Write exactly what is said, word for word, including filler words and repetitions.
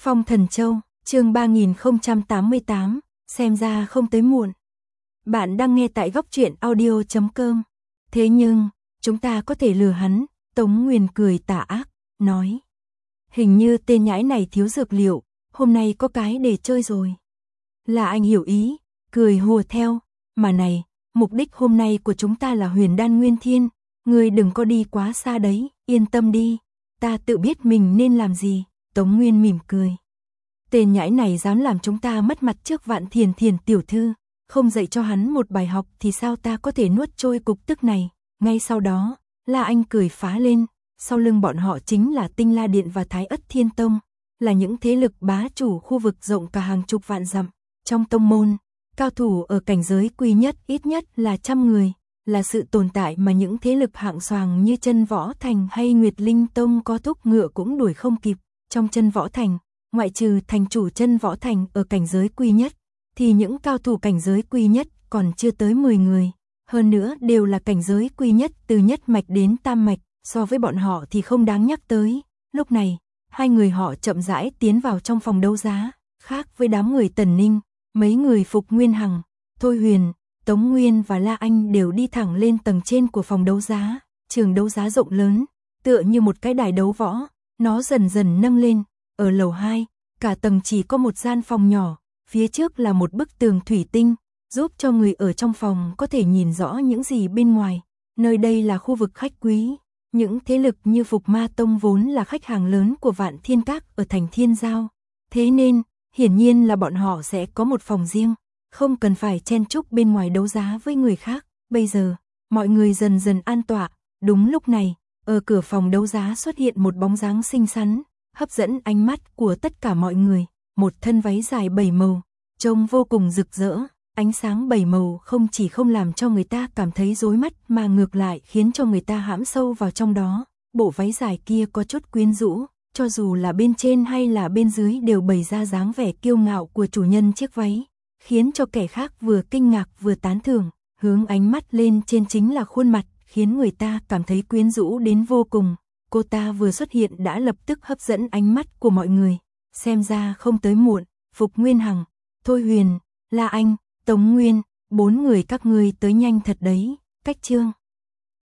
Phong Thần Châu, chương ba nghìn không trăm tám mươi tám, xem ra không tới muộn. Bạn đang nghe tại góc truyện audio chấm com. Thế nhưng, chúng ta có thể lừa hắn, Tống Nguyên cười tà ác, nói. Hình như tên nhãi này thiếu dược liệu, hôm nay có cái để chơi rồi. Là anh hiểu ý, cười hùa theo, mà này, mục đích hôm nay của chúng ta là Huyền Đan Nguyên Thiên, ngươi đừng có đi quá xa đấy, yên tâm đi, ta tự biết mình nên làm gì. Tống Nguyên mỉm cười. Tên nhãi này dám làm chúng ta mất mặt trước Vạn Thiền Thiền tiểu thư, không dạy cho hắn một bài học thì sao ta có thể nuốt trôi cục tức này. Ngay sau đó, La Anh cười phá lên, sau lưng bọn họ chính là Tinh La Điện và Thái Ất Thiên Tông, là những thế lực bá chủ khu vực rộng cả hàng chục vạn dặm. Trong tông môn, cao thủ ở cảnh giới quy nhất ít nhất là trăm người, là sự tồn tại mà những thế lực hạng xoàng như Chân Võ Thành hay Nguyệt Linh Tông có thúc ngựa cũng đuổi không kịp. Trong Chân Võ Thành, ngoại trừ thành chủ Chân Võ Thành ở cảnh giới quy nhất, thì những cao thủ cảnh giới quy nhất còn chưa tới mười người, hơn nữa đều là cảnh giới quy nhất từ nhất mạch đến tam mạch, so với bọn họ thì không đáng nhắc tới. Lúc này, hai người họ chậm rãi tiến vào trong phòng đấu giá, khác với đám người Tần Ninh, mấy người Phục Nguyên Hằng, Thôi Huyền, Tống Nguyên và La Anh đều đi thẳng lên tầng trên của phòng đấu giá. Trường đấu giá rộng lớn, tựa như một cái đài đấu võ, nó dần dần nâng lên. Ở lầu hai, cả tầng chỉ có một gian phòng nhỏ, phía trước là một bức tường thủy tinh, giúp cho người ở trong phòng có thể nhìn rõ những gì bên ngoài. Nơi đây là khu vực khách quý, những thế lực như Phục Ma Tông vốn là khách hàng lớn của Vạn Thiên Các ở thành Thiên Giao, thế nên, hiển nhiên là bọn họ sẽ có một phòng riêng, không cần phải chen chúc bên ngoài đấu giá với người khác. Bây giờ, mọi người dần dần an tọa. Đúng lúc này, ở cửa phòng đấu giá xuất hiện một bóng dáng xinh xắn, hấp dẫn ánh mắt của tất cả mọi người. Một thân váy dài bảy màu, trông vô cùng rực rỡ. Ánh sáng bảy màu không chỉ không làm cho người ta cảm thấy rối mắt mà ngược lại khiến cho người ta hãm sâu vào trong đó. Bộ váy dài kia có chút quyến rũ, cho dù là bên trên hay là bên dưới đều bày ra dáng vẻ kiêu ngạo của chủ nhân chiếc váy, khiến cho kẻ khác vừa kinh ngạc vừa tán thưởng. Hướng ánh mắt lên trên chính là khuôn mặt, khiến người ta cảm thấy quyến rũ đến vô cùng. Cô ta vừa xuất hiện đã lập tức hấp dẫn ánh mắt của mọi người. Xem ra không tới muộn. Phục Nguyên Hằng, Thôi Huyền, La Anh, Tống Nguyên, bốn người các ngươi tới nhanh thật đấy. Cách chương